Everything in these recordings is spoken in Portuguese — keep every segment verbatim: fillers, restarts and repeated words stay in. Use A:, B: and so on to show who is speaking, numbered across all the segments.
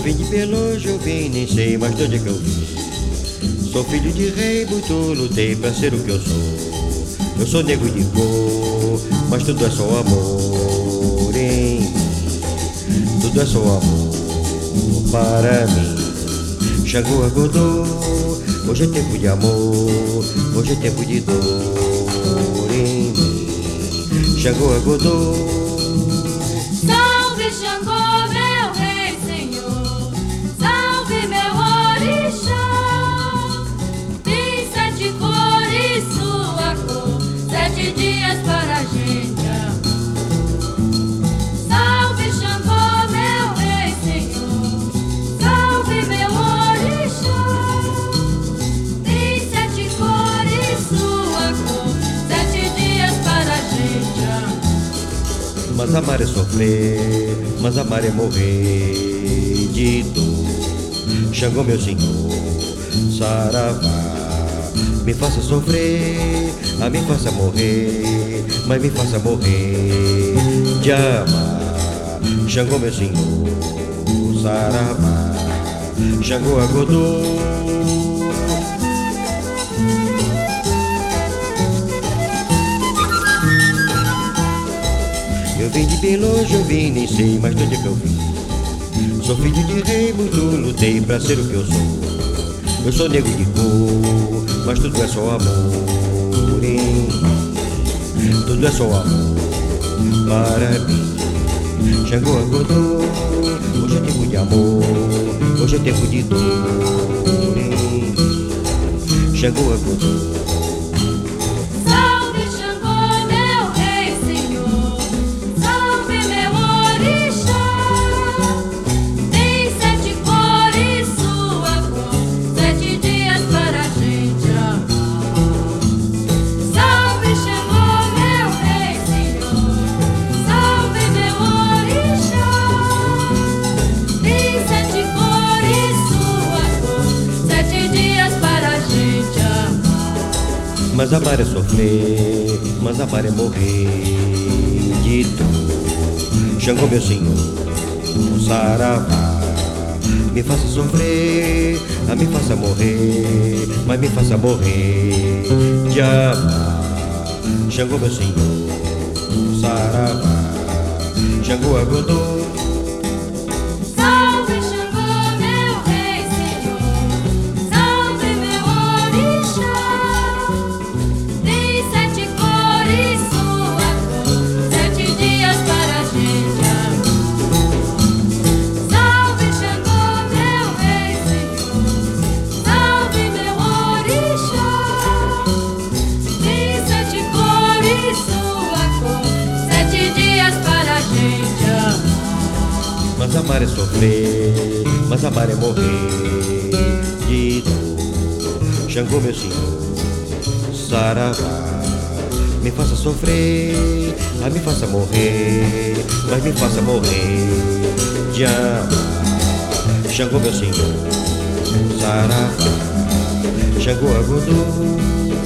A: vim de bem longe, eu vim, nem sei mais de onde é que eu vim. Sou filho de rei, muito lutei pra ser o que eu sou. Eu sou negro de cor, mas tudo é só amor em mim. Tudo é só amor para mim. Xangô acordou, hoje é tempo de amor, hoje é tempo de dor em mim. Xangô acordou.
B: Salve Xangô, meu rei, Senhor. Salve meu orixá. Tem sete cores, sua cor, sete dias para a gente amar. Salve Xangô, meu rei, Senhor. Salve meu orixá. Tem sete cores, sua cor, sete dias para a gente amar.
A: Mas amar é sofrer, mas amar é morrer de dor. Xangô, meu senhor, saravá, me faça sofrer, a me faça morrer, mas me faça morrer de amar. Xangô, meu senhor, saravá, Xangô acordou. Eu vim de bem longe, eu vim, nem sei mais de onde é que eu vim. Sou filho de rei, muito lutei pra ser o que eu sou. Eu sou negro de cor, mas tudo é só amor em mim. Tudo é só amor para mim. Xangô acordou, hoje é tempo de amor, hoje é tempo de dor em mim. Xangô acordou. Mas amar é sofrer, mas amar é morrer de dor. Xangô, meu senhor, saravá, me faça sofrer, a me faça morrer, mas me faça morrer de amar. Xangô, meu senhor, saravá, Xangô acordou. Mas amar é sofrer, mas amar é morrer de dor. Xangô, meu senhor, saravá, me faça sofrer, a me faça morrer, mas me faça morrer de amar. Xangô, meu senhor, saravá, Xangô acordou.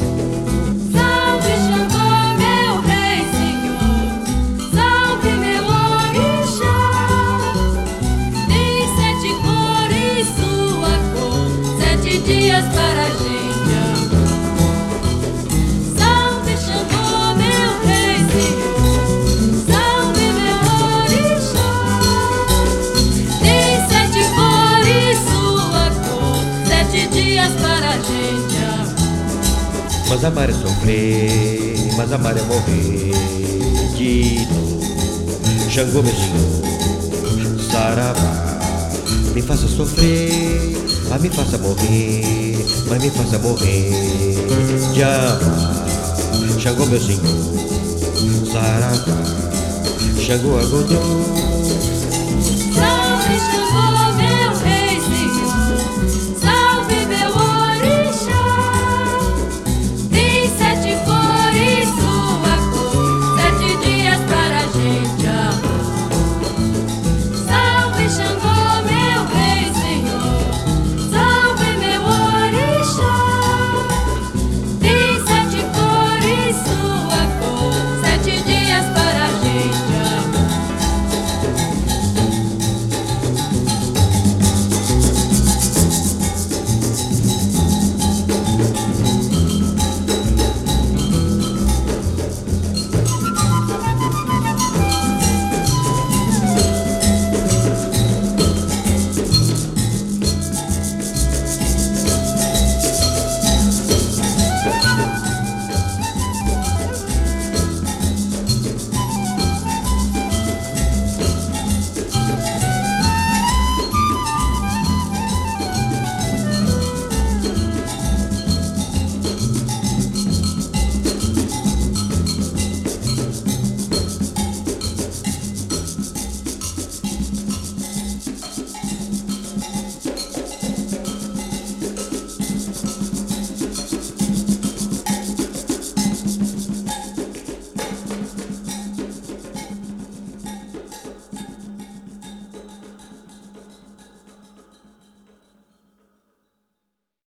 B: Dias para a gente amar. Salve Xangô, meu rei, Senhor. Salve meu orixá. Tem sete cores, sua cor, sete dias para a gente amar.
A: Mas amar é sofrer, mas amar é morrer de dor. Xangô, meu senhor, saravá, me faça sofrer, a me faça morrer, mas me faça morrer de amar. Xangô, meu senhor, saravá, Xangô acordou.